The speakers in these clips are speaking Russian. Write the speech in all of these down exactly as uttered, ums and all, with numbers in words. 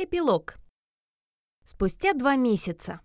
Эпилог. Спустя два месяца.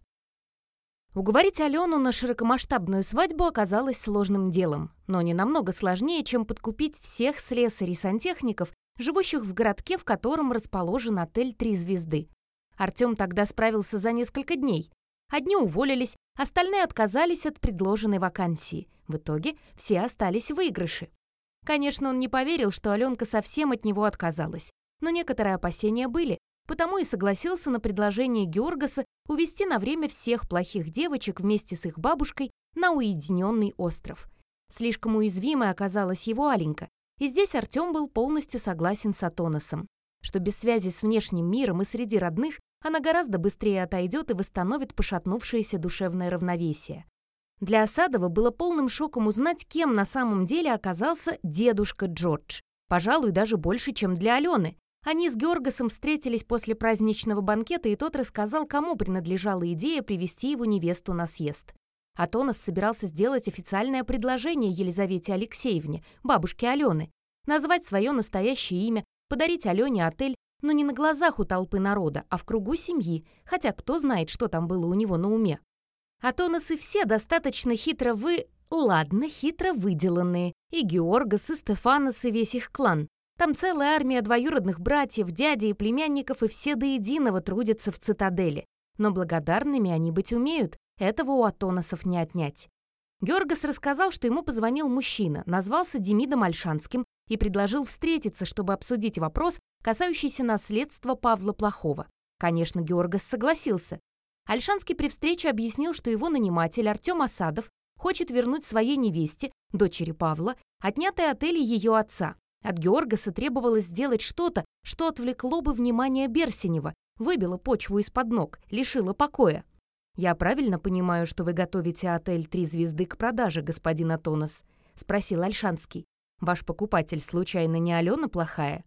Уговорить Алену на широкомасштабную свадьбу оказалось сложным делом, но не намного сложнее, чем подкупить всех слесарей-сантехников, живущих в городке, в котором расположен отель «Три звезды». Артем тогда справился за несколько дней. Одни уволились, остальные отказались от предложенной вакансии. В итоге все остались в выигрыше. Конечно, он не поверил, что Аленка совсем от него отказалась, но некоторые опасения были, потому и согласился на предложение Георгаса увезти на время всех плохих девочек вместе с их бабушкой на уединенный остров. Слишком уязвимой оказалась его Аленька, и здесь Артем был полностью согласен с Атоносом, что без связи с внешним миром и среди родных она гораздо быстрее отойдет и восстановит пошатнувшееся душевное равновесие. Для Осадова было полным шоком узнать, кем на самом деле оказался дедушка Джордж, пожалуй, даже больше, чем для Алены. Они с Георгасом встретились после праздничного банкета, и тот рассказал, кому принадлежала идея привести его невесту на съезд. Атонос собирался сделать официальное предложение Елизавете Алексеевне, бабушке Алены, назвать свое настоящее имя, подарить Алене отель, но не на глазах у толпы народа, а в кругу семьи, хотя кто знает, что там было у него на уме. Атоносы все достаточно хитро вы... Ладно, хитро выделанные. И Георгас, и Стефанос, и весь их клан. Там целая армия двоюродных братьев, дядей и племянников, и все до единого трудятся в цитадели. Но благодарными они быть умеют, этого у Атоносов не отнять. Георгас рассказал, что ему позвонил мужчина, назвался Демидом Ольшанским и предложил встретиться, чтобы обсудить вопрос, касающийся наследства Павла Плохого. Конечно, Георгас согласился. Ольшанский при встрече объяснил, что его наниматель Артем Осадов хочет вернуть своей невесте, дочери Павла, отнятые отели ее отца. От Георгаса требовалось сделать что-то, что отвлекло бы внимание Берсенева, выбило почву из-под ног, лишило покоя. «Я правильно понимаю, что вы готовите отель «Три звезды» к продаже, господин Атонос?» — спросил Ольшанский. «Ваш покупатель случайно не Алена Плохая?»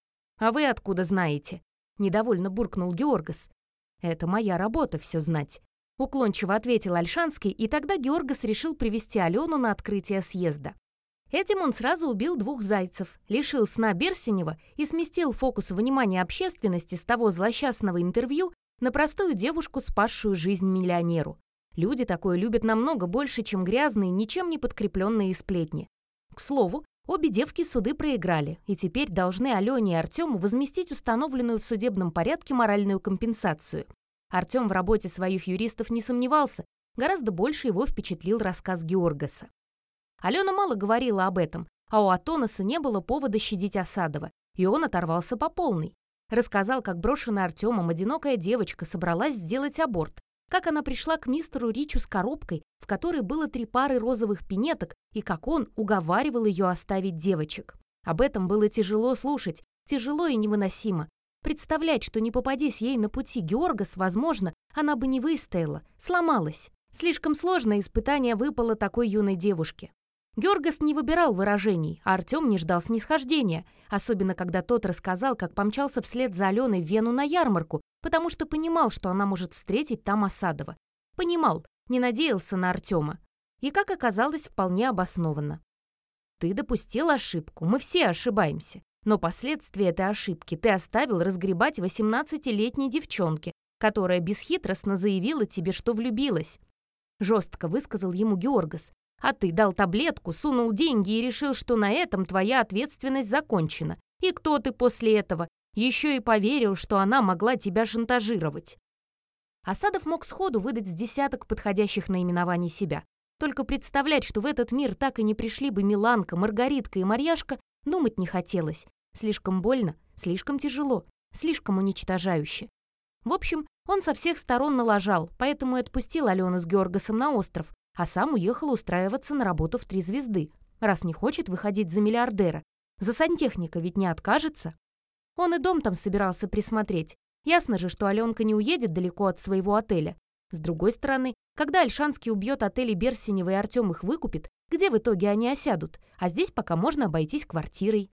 «А вы откуда знаете?» — недовольно буркнул Георгас. «Это моя работа все знать», — уклончиво ответил Ольшанский, и тогда Георгас решил привести Алену на открытие съезда. Этим он сразу убил двух зайцев, лишил сна Берсенева и сместил фокус внимания общественности с того злосчастного интервью на простую девушку, спасшую жизнь миллионеру. Люди такое любят намного больше, чем грязные, ничем не подкрепленные сплетни. К слову, обе девки суды проиграли, и теперь должны Алене и Артему возместить установленную в судебном порядке моральную компенсацию. Артем в работе своих юристов не сомневался, гораздо больше его впечатлил рассказ Георгаса. Алена мало говорила об этом, а у Атоноса не было повода щадить Осадова, и он оторвался по полной. Рассказал, как брошенная Артемом одинокая девочка собралась сделать аборт, как она пришла к мистеру Ричу с коробкой, в которой было три пары розовых пинеток, и как он уговаривал ее оставить девочек. Об этом было тяжело слушать, тяжело и невыносимо. Представлять, что не попадись ей на пути Георгас, возможно, она бы не выстояла, сломалась. Слишком сложное испытание выпало такой юной девушке. Георгас не выбирал выражений, а Артем не ждал снисхождения, особенно когда тот рассказал, как помчался вслед за Аленой в Вену на ярмарку, потому что понимал, что она может встретить там Осадова. Понимал, не надеялся на Артема. И, как оказалось, вполне обоснованно. «Ты допустил ошибку, мы все ошибаемся, но последствия этой ошибки ты оставил разгребать восемнадцатилетней девчонке, которая бесхитростно заявила тебе, что влюбилась», — жестко высказал ему Георгас. «А ты дал таблетку, сунул деньги и решил, что на этом твоя ответственность закончена. И кто ты после этого? Еще и поверил, что она могла тебя шантажировать». Осадов мог сходу выдать с десяток подходящих наименований себя. Только представлять, что в этот мир так и не пришли бы Миланка, Маргаритка и Марьяшка, думать не хотелось. Слишком больно, слишком тяжело, слишком уничтожающе. В общем, он со всех сторон налажал, поэтому и отпустил Алену с Георгасом на остров, а сам уехал устраиваться на работу в «Три звезды», раз не хочет выходить за миллиардера. За сантехника ведь не откажется. Он и дом там собирался присмотреть. Ясно же, что Аленка не уедет далеко от своего отеля. С другой стороны, когда Ольшанский убьет отели Берсенева и Артем их выкупит, где в итоге они осядут? А здесь пока можно обойтись квартирой.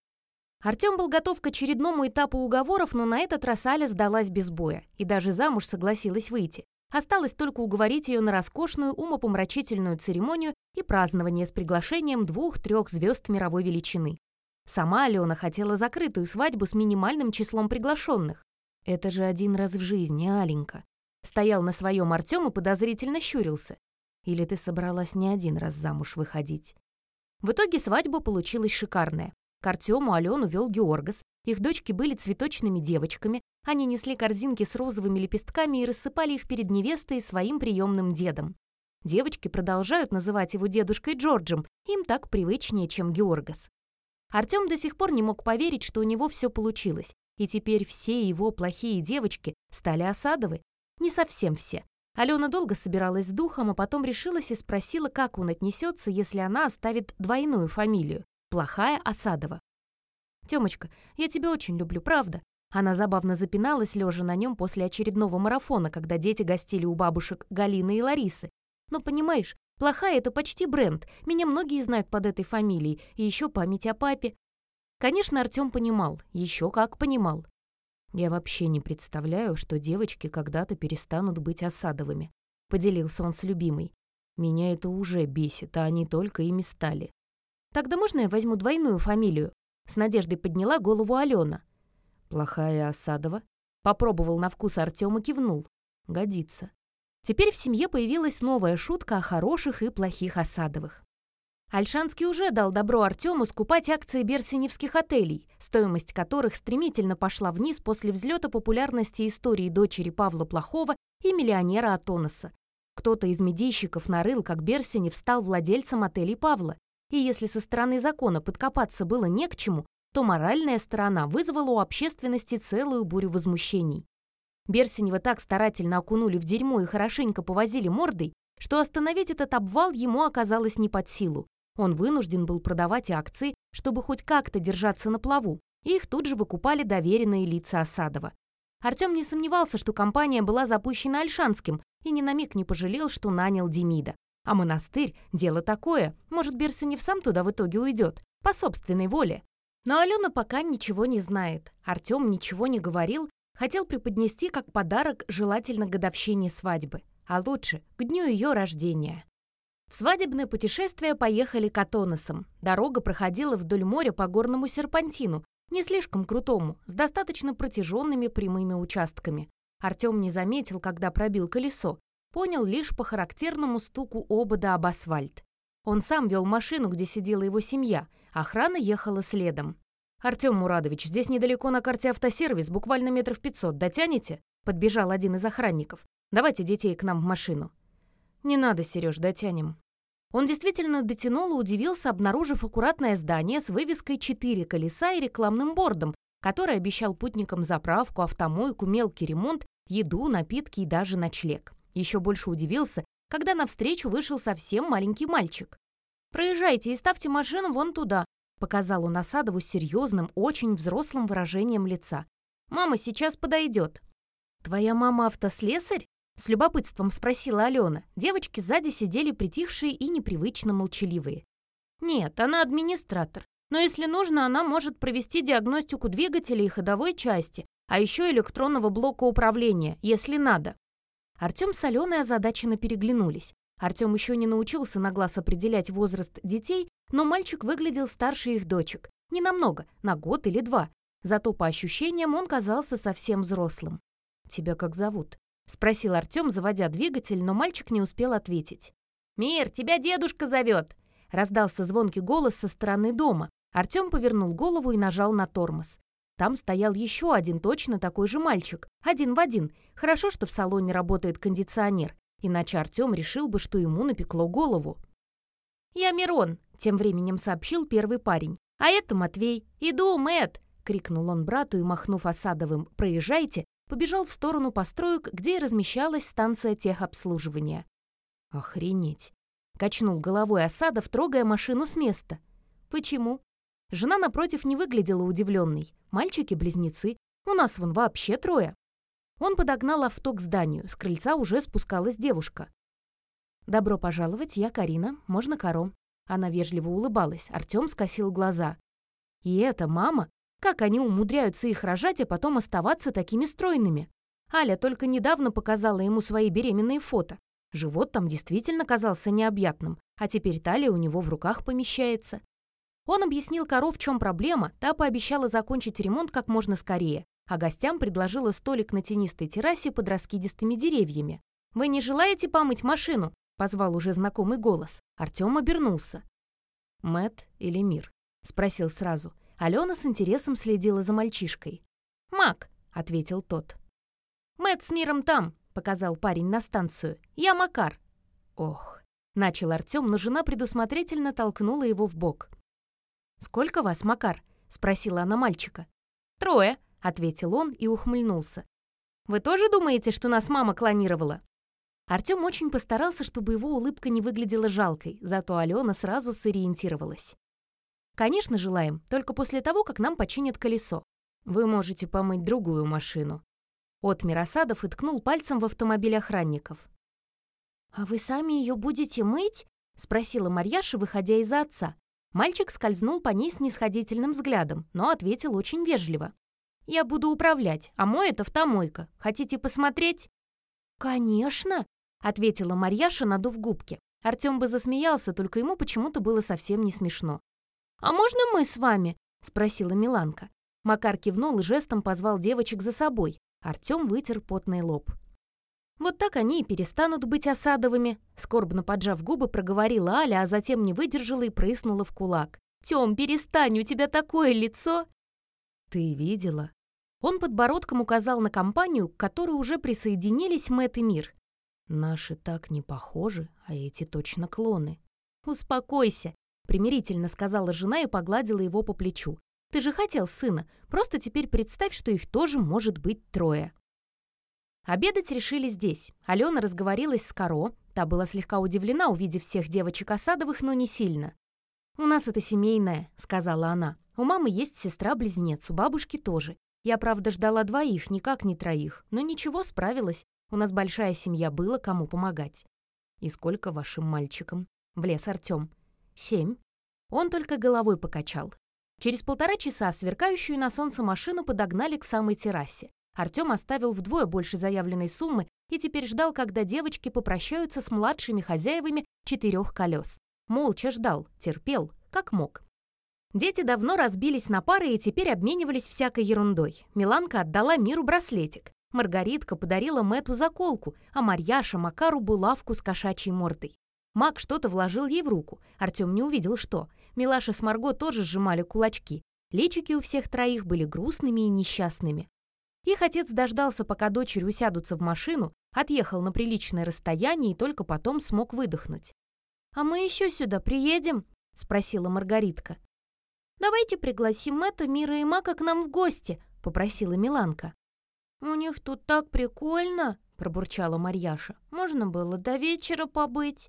Артем был готов к очередному этапу уговоров, но на этот раз Аля сдалась без боя и даже замуж согласилась выйти. Осталось только уговорить ее на роскошную умопомрачительную церемонию и празднование с приглашением двух-трех звезд мировой величины. Сама Алена хотела закрытую свадьбу с минимальным числом приглашенных. Это же один раз в жизни, Аленька. Стоял на своем Артем и подозрительно щурился. Или ты собралась не один раз замуж выходить? В итоге свадьба получилась шикарная. К Артему Алену вел Георгас. Их дочки были цветочными девочками. Они несли корзинки с розовыми лепестками и рассыпали их перед невестой и своим приемным дедом. Девочки продолжают называть его дедушкой Джорджем. Им так привычнее, чем Георгас. Артем до сих пор не мог поверить, что у него все получилось. И теперь все его плохие девочки стали Осадовы. Не совсем все. Алена долго собиралась с духом, а потом решилась и спросила, как он отнесется, если она оставит двойную фамилию – Плохая Осадова. «Тёмочка, я тебя очень люблю, правда?» Она забавно запиналась, лежа на нем после очередного марафона, когда дети гостили у бабушек Галины и Ларисы. «Но понимаешь, Плохая – это почти бренд. Меня многие знают под этой фамилией. И еще память о папе». Конечно, Артем понимал. Еще как понимал. «Я вообще не представляю, что девочки когда-то перестанут быть Осадовыми», — поделился он с любимой. «Меня это уже бесит, а они только ими стали». «Тогда можно я возьму двойную фамилию?» С надеждой подняла голову Алена. «Плохая Осадова». Попробовал на вкус Артем и кивнул. «Годится». Теперь в семье появилась новая шутка о хороших и плохих Осадовых. Ольшанский уже дал добро Артему скупать акции берсеневских отелей, стоимость которых стремительно пошла вниз после взлета популярности истории дочери Павла Плохого и миллионера Атоноса. Кто-то из медийщиков нарыл, как Берсенев стал владельцем отелей Павла, и если со стороны закона подкопаться было не к чему, то моральная сторона вызвала у общественности целую бурю возмущений. Берсенева так старательно окунули в дерьмо и хорошенько повозили мордой, что остановить этот обвал ему оказалось не под силу. Он вынужден был продавать акции, чтобы хоть как-то держаться на плаву, и их тут же выкупали доверенные лица Осадова. Артем не сомневался, что компания была запущена Ольшанским, и ни на миг не пожалел, что нанял Демида. А монастырь — дело такое, может, Берсенев сам туда в итоге уйдет, по собственной воле. Но Алена пока ничего не знает. Артем ничего не говорил, хотел преподнести как подарок желательно годовщине свадьбы, а лучше к дню ее рождения. В свадебное путешествие поехали к Атоносам. Дорога проходила вдоль моря по горному серпантину, не слишком крутому, с достаточно протяженными прямыми участками. Артем не заметил, когда пробил колесо, понял лишь по характерному стуку обода об асфальт. Он сам вел машину, где сидела его семья, охрана ехала следом. «Артем Мурадович, здесь недалеко на карте автосервис, буквально метров пятьсот, дотянете?» Подбежал один из охранников. «Давайте детей к нам в машину». «Не надо, Сереж, дотянем». Он действительно дотянул и удивился, обнаружив аккуратное здание с вывеской «Четыре колеса» и рекламным бордом, который обещал путникам заправку, автомойку, мелкий ремонт, еду, напитки и даже ночлег. Еще больше удивился, когда навстречу вышел совсем маленький мальчик. «Проезжайте и ставьте машину вон туда», — показал он Осадову с серьезным, очень взрослым выражением лица. «Мама сейчас подойдет». «Твоя мама автослесарь?» — с любопытством спросила Алена. Девочки сзади сидели притихшие и непривычно молчаливые. «Нет, она администратор. Но если нужно, она может провести диагностику двигателя и ходовой части, а еще электронного блока управления, если надо». Артем с Аленой озадаченно переглянулись. Артем еще не научился на глаз определять возраст детей, но мальчик выглядел старше их дочек. Ненамного, на год или два. Зато по ощущениям он казался совсем взрослым. «Тебя как зовут?» — спросил Артем, заводя двигатель, но мальчик не успел ответить. «Мир, тебя дедушка зовет!» — раздался звонкий голос со стороны дома. Артем повернул голову и нажал на тормоз. Там стоял еще один точно такой же мальчик, один в один. Хорошо, что в салоне работает кондиционер, иначе Артем решил бы, что ему напекло голову. «Я Мирон», — тем временем сообщил первый парень. «А это Матвей. Иду, Мэт!» — крикнул он брату и, махнув Осадовым «Проезжайте», побежал в сторону построек, где и размещалась станция техобслуживания. «Охренеть!» — качнул головой Осадов, трогая машину с места. «Почему?» Жена напротив не выглядела удивленной. Мальчики-близнецы. У нас вон вообще трое. Он подогнал авто к зданию. С крыльца уже спускалась девушка. «Добро пожаловать, я Карина. Можно Каро?» Она вежливо улыбалась. Артем скосил глаза. «И это мама? Как они умудряются их рожать, а потом оставаться такими стройными?» Аля только недавно показала ему свои беременные фото. Живот там действительно казался необъятным, а теперь талия у него в руках помещается. Он объяснил Каро, в чем проблема, та пообещала закончить ремонт как можно скорее. а гостям предложила столик на тенистой террасе под раскидистыми деревьями. «Вы не желаете помыть машину?» — позвал уже знакомый голос. Артём обернулся. «Мэтт или Мир?» — спросил сразу. Алена с интересом следила за мальчишкой. «Мак», — ответил тот. «Мэтт с Миром там», — показал парень на станцию. «Я Макар». «Ох», — начал Артём, но жена предусмотрительно толкнула его в бок. «Сколько вас, Макар?» — спросила она мальчика. «Трое», — ответил он и ухмыльнулся. «Вы тоже думаете, что нас мама клонировала?» Артём очень постарался, чтобы его улыбка не выглядела жалкой, зато Алена сразу сориентировалась. «Конечно, желаем, только после того, как нам починят колесо. Вы можете помыть другую машину». Отмер Асадов и ткнул пальцем в автомобиль охранников. «А вы сами ее будете мыть?» — спросила Марьяша, выходя из-за отца. Мальчик скользнул по ней снисходительным взглядом, но ответил очень вежливо. «Я буду управлять, а моет автомойка. Хотите посмотреть?» «Конечно!» — ответила Марьяша, надув губки. Артём бы засмеялся, только ему почему-то было совсем не смешно. «А можно мы с вами?» — спросила Миланка. Макар кивнул и жестом позвал девочек за собой. Артём вытер потный лоб. «Вот так они и перестанут быть Асадовыми», — скорбно поджав губы, проговорила Аля, а затем не выдержала и прыснула в кулак. «Тём, перестань, у тебя такое лицо!» «Ты видела?» Он подбородком указал на компанию, к которой уже присоединились Мэтт и Мир. «Наши так не похожи, а эти точно клоны». «Успокойся», — примирительно сказала жена и погладила его по плечу. «Ты же хотел сына, просто теперь представь, что их тоже может быть трое». Обедать решили здесь. Алена разговорилась с Каро. Та была слегка удивлена, увидев всех девочек Асадовых, но не сильно. «У нас это семейное», — сказала она. «У мамы есть сестра-близнец, у бабушки тоже. Я, правда, ждала двоих, никак не троих. Но ничего, справилась. У нас большая семья, было кому помогать». «И сколько вашим мальчикам?» — влез Артём. «Семь». Он только головой покачал. Через полтора часа сверкающую на солнце машину подогнали к самой террасе. Артём оставил вдвое больше заявленной суммы и теперь ждал, когда девочки попрощаются с младшими хозяевами четырех колес. Молча ждал, терпел, как мог. Дети давно разбились на пары и теперь обменивались всякой ерундой. Миланка отдала Миру браслетик. Маргаритка подарила Мэтту заколку, а Марьяша Макару булавку с кошачьей мордой. Мак что-то вложил ей в руку. Артём не увидел, что. Милаша с Марго тоже сжимали кулачки. Личики у всех троих были грустными и несчастными. Их отец дождался, пока дочери усядутся в машину, отъехал на приличное расстояние и только потом смог выдохнуть. «А мы еще сюда приедем?» — спросила Маргаритка. «Давайте пригласим Мэтта, Мира и Мака к нам в гости», — попросила Миланка. «У них тут так прикольно», — пробурчала Марьяша. «Можно было до вечера побыть».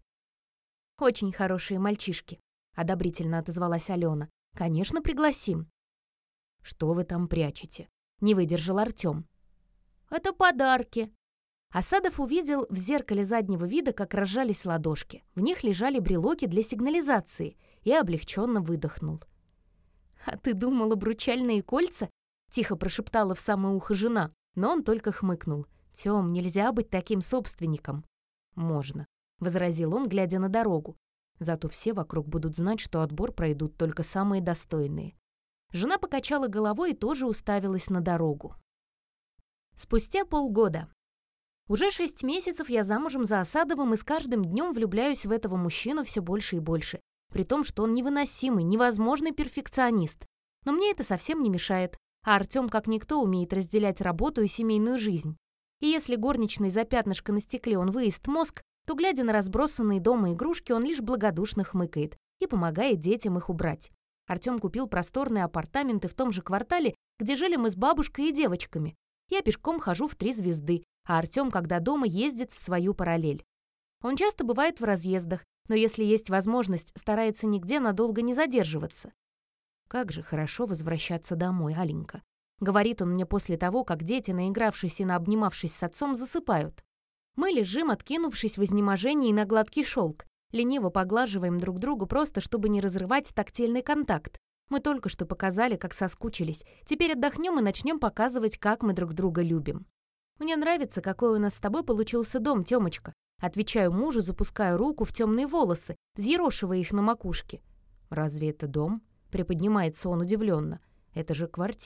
«Очень хорошие мальчишки», — одобрительно отозвалась Алена. «Конечно, пригласим». «Что вы там прячете?» — не выдержал Артём. «Это подарки». Асадов увидел в зеркале заднего вида, как разжались ладошки. В них лежали брелоки для сигнализации, и облегченно выдохнул. «А ты думала, обручальные кольца?» — тихо прошептала в самое ухо жена, но он только хмыкнул. «Тём, нельзя быть таким собственником». «Можно», — возразил он, глядя на дорогу. «Зато все вокруг будут знать, что отбор пройдут только самые достойные». Жена покачала головой и тоже уставилась на дорогу. Спустя полгода. Уже шесть месяцев я замужем за Асадовым и с каждым днем влюбляюсь в этого мужчину все больше и больше, при том, что он невыносимый, невозможный перфекционист. Но мне это совсем не мешает, а Артём как никто умеет разделять работу и семейную жизнь. И если горничной за пятнышко на стекле он выест мозг, то, глядя на разбросанные дома игрушки, он лишь благодушно хмыкает и помогает детям их убрать. Артём купил просторные апартаменты в том же квартале, где жили мы с бабушкой и девочками. Я пешком хожу в три звезды, а Артём, когда дома, ездит в свою параллель. Он часто бывает в разъездах, но если есть возможность, старается нигде надолго не задерживаться. «Как же хорошо возвращаться домой, Аленька», — говорит он мне после того, как дети, наигравшись и наобнимавшись с отцом, засыпают. Мы лежим, откинувшись в изнеможении на гладкий шелк. Лениво поглаживаем друг другу просто, чтобы не разрывать тактильный контакт. Мы только что показали, как соскучились. Теперь отдохнем и начнем показывать, как мы друг друга любим. «Мне нравится, какой у нас с тобой получился дом, Тёмочка». Отвечаю мужу, запускаю руку в темные волосы, взъерошивая их на макушке. «Разве это дом?» — приподнимается он удивленно. «Это же квартира.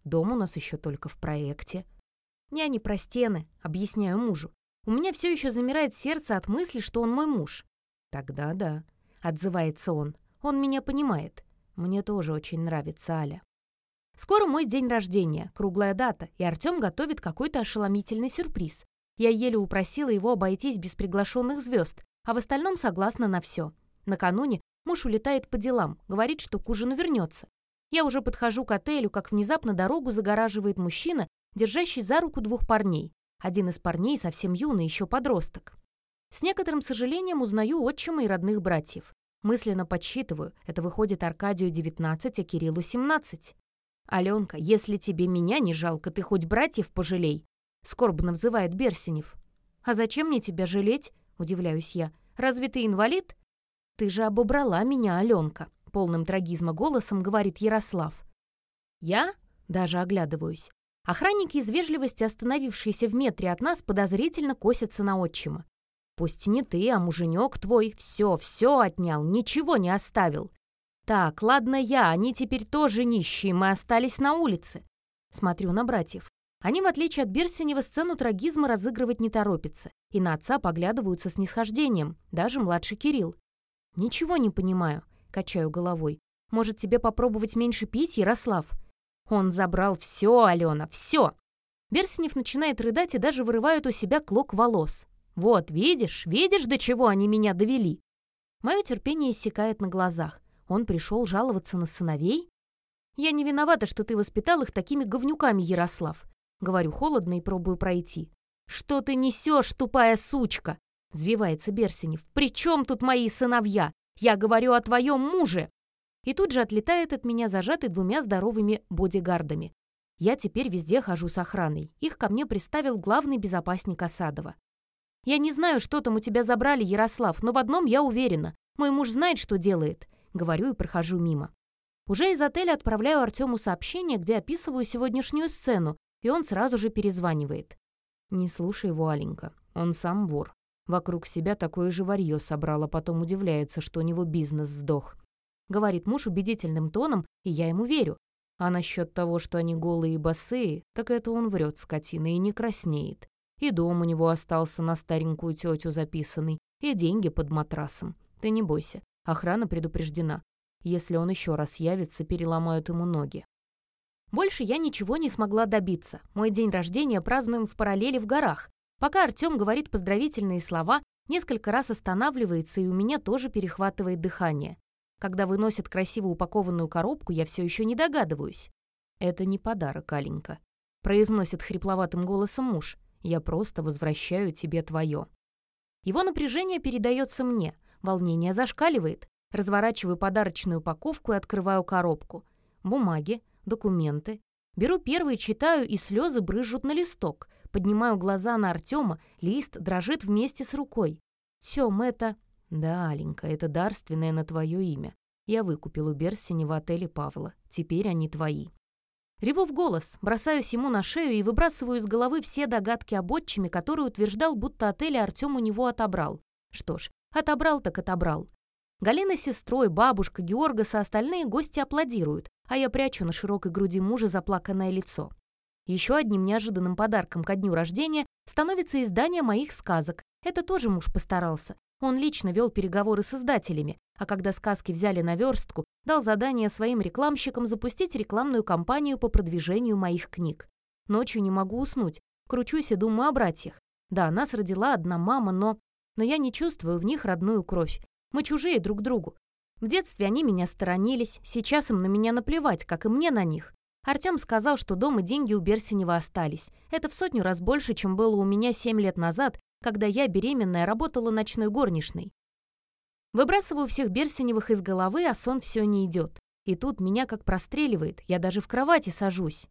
Дом у нас еще только в проекте. Я не про стены, объясняю мужу. У меня все еще замирает сердце от мысли, что он мой муж. Тогда да, отзывается он. Он меня понимает. Мне тоже очень нравится Аля. Скоро мой день рождения, круглая дата, и Артем готовит какой-то ошеломительный сюрприз. Я еле упросила его обойтись без приглашенных звезд, а в остальном согласна на все. Накануне муж улетает по делам, говорит, что к ужину вернется. Я уже подхожу к отелю, как внезапно дорогу загораживает мужчина, держащий за руку двух парней. Один из парней совсем юный, еще подросток. С некоторым сожалением узнаю отчима и родных братьев. Мысленно подсчитываю, это выходит Аркадию девятнадцать, а Кириллу семнадцать. «Аленка, если тебе меня не жалко, ты хоть братьев пожалей», — скорбно взывает Берсенев. «А зачем мне тебя жалеть?» — удивляюсь я. «Разве ты инвалид?» «Ты же обобрала меня, Аленка», — полным трагизма голосом говорит Ярослав. «Я?» — даже оглядываюсь. Охранники из вежливости, остановившиеся в метре от нас, подозрительно косятся на отчима. «Пусть не ты, а муженек твой все, все отнял, ничего не оставил». «Так, ладно я, они теперь тоже нищие, мы остались на улице». Смотрю на братьев. Они, в отличие от Берсенева, сцену трагизма разыгрывать не торопятся, и на отца поглядывают со снисхождением, даже младший Кирилл. «Ничего не понимаю», — качаю головой. «Может, тебе попробовать меньше пить, Ярослав?» «Он забрал все, Алена, все!» Берсенев начинает рыдать и даже вырывает у себя клок волос. «Вот, видишь, видишь, до чего они меня довели?» Мое терпение иссякает на глазах. Он пришел жаловаться на сыновей? «Я не виновата, что ты воспитал их такими говнюками, Ярослав», — говорю холодно и пробую пройти. «Что ты несешь, тупая сучка?» — взвивается Берсенев. «При чем тут мои сыновья? Я говорю о твоем муже!» И тут же отлетает от меня зажатый двумя здоровыми бодигардами. Я теперь везде хожу с охраной. Их ко мне приставил главный безопасник Осадова. «Я не знаю, что там у тебя забрали, Ярослав, но в одном я уверена. Мой муж знает, что делает», — говорю и прохожу мимо. Уже из отеля отправляю Артему сообщение, где описываю сегодняшнюю сцену, и он сразу же перезванивает. «Не слушай его, Аленька, он сам вор. Вокруг себя такое же варьё собрал, а потом удивляется, что у него бизнес сдох», — говорит муж убедительным тоном, и я ему верю. А насчет того, что они голые и босые, так это он врет, скотина, и не краснеет. И дом у него остался на старенькую тетю записанный, и деньги под матрасом. Ты не бойся, охрана предупреждена. Если он еще раз явится, переломают ему ноги. Больше я ничего не смогла добиться. Мой день рождения празднуем в параллели в горах. Пока Артем говорит поздравительные слова, несколько раз останавливается, и у меня тоже перехватывает дыхание. Когда выносят красиво упакованную коробку, я все еще не догадываюсь. «Это не подарок, Аленька», — произносит хрипловатым голосом муж. «Я просто возвращаю тебе твое». Его напряжение передается мне, волнение зашкаливает. Разворачиваю подарочную упаковку и открываю коробку. Бумаги, документы. Беру первый, читаю, и слезы брызжут на листок. Поднимаю глаза на Артема, лист дрожит вместе с рукой. «Тём, это...» «Да, Аленька, это дарственное на твое имя. Я выкупил у Берсени в отеле Павла. Теперь они твои». Реву в голос, бросаюсь ему на шею и выбрасываю из головы все догадки об отчиме, который утверждал, будто отель Артем у него отобрал. Что ж, отобрал так отобрал. Галина с сестрой, бабушка, Георгас и остальные гости аплодируют, а я прячу на широкой груди мужа заплаканное лицо. Еще одним неожиданным подарком ко дню рождения становится издание моих сказок. Это тоже муж постарался. Он лично вел переговоры с издателями, а когда сказки взяли на верстку, дал задание своим рекламщикам запустить рекламную кампанию по продвижению моих книг. Ночью не могу уснуть, кручусь и думаю о братьях. Да, нас родила одна мама, но... Но я не чувствую в них родную кровь. Мы чужие друг другу. В детстве они меня сторонились, сейчас им на меня наплевать, как и мне на них. Артем сказал, что дом и деньги у Берсенева остались. Это в сотню раз больше, чем было у меня семь лет назад, когда я, беременная, работала ночной горничной. Выбрасываю всех Берсеневых из головы, а сон все не идет. И тут меня как простреливает, я даже в кровати сажусь.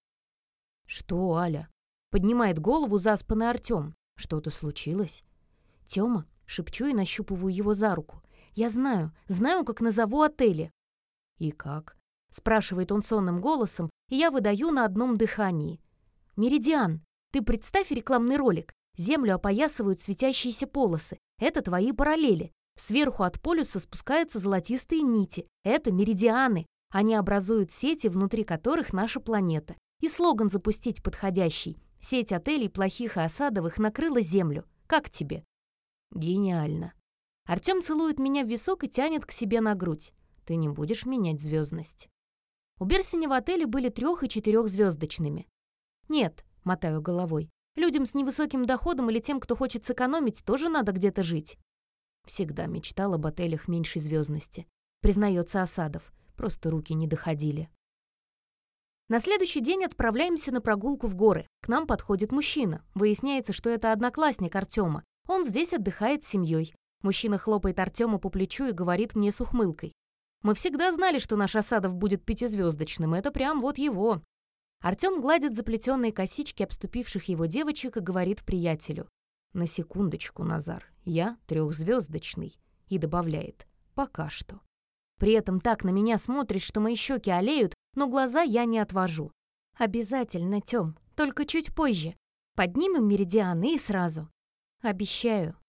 «Что, Аля?» — поднимает голову заспанный Артем. «Что-то случилось?» «Тёма», — шепчу и нащупываю его за руку. «Я знаю, знаю, как назову отели». «И как?» — спрашивает он сонным голосом, и я выдаю на одном дыхании. «Меридиан, ты представь рекламный ролик. Землю опоясывают светящиеся полосы. Это твои параллели. Сверху от полюса спускаются золотистые нити. Это меридианы. Они образуют сети, внутри которых наша планета. И слоган запустить подходящий. Сеть отелей плохих и осадовых накрыла землю. Как тебе? Гениально. Артём целует меня в висок и тянет к себе на грудь. Ты не будешь менять звездность. У Берсенева отели были трех- и четырехзвездочными. Нет, мотаю головой. Людям с невысоким доходом или тем, кто хочет сэкономить, тоже надо где-то жить. Всегда мечтал об отелях меньшей звездности. Признается Осадов. Просто руки не доходили. На следующий день отправляемся на прогулку в горы. К нам подходит мужчина. Выясняется, что это одноклассник Артёма. Он здесь отдыхает с семьей. Мужчина хлопает Артёма по плечу и говорит мне с ухмылкой. «Мы всегда знали, что наш Осадов будет пятизвездочным. Это прям вот его». Артём гладит заплетенные косички обступивших его девочек и говорит приятелю. «На секундочку, Назар, я трехзвездочный». И добавляет. «Пока что». При этом так на меня смотрит, что мои щеки олеют, но глаза я не отвожу. «Обязательно, Тём, только чуть позже. Поднимем меридианы и сразу». «Обещаю».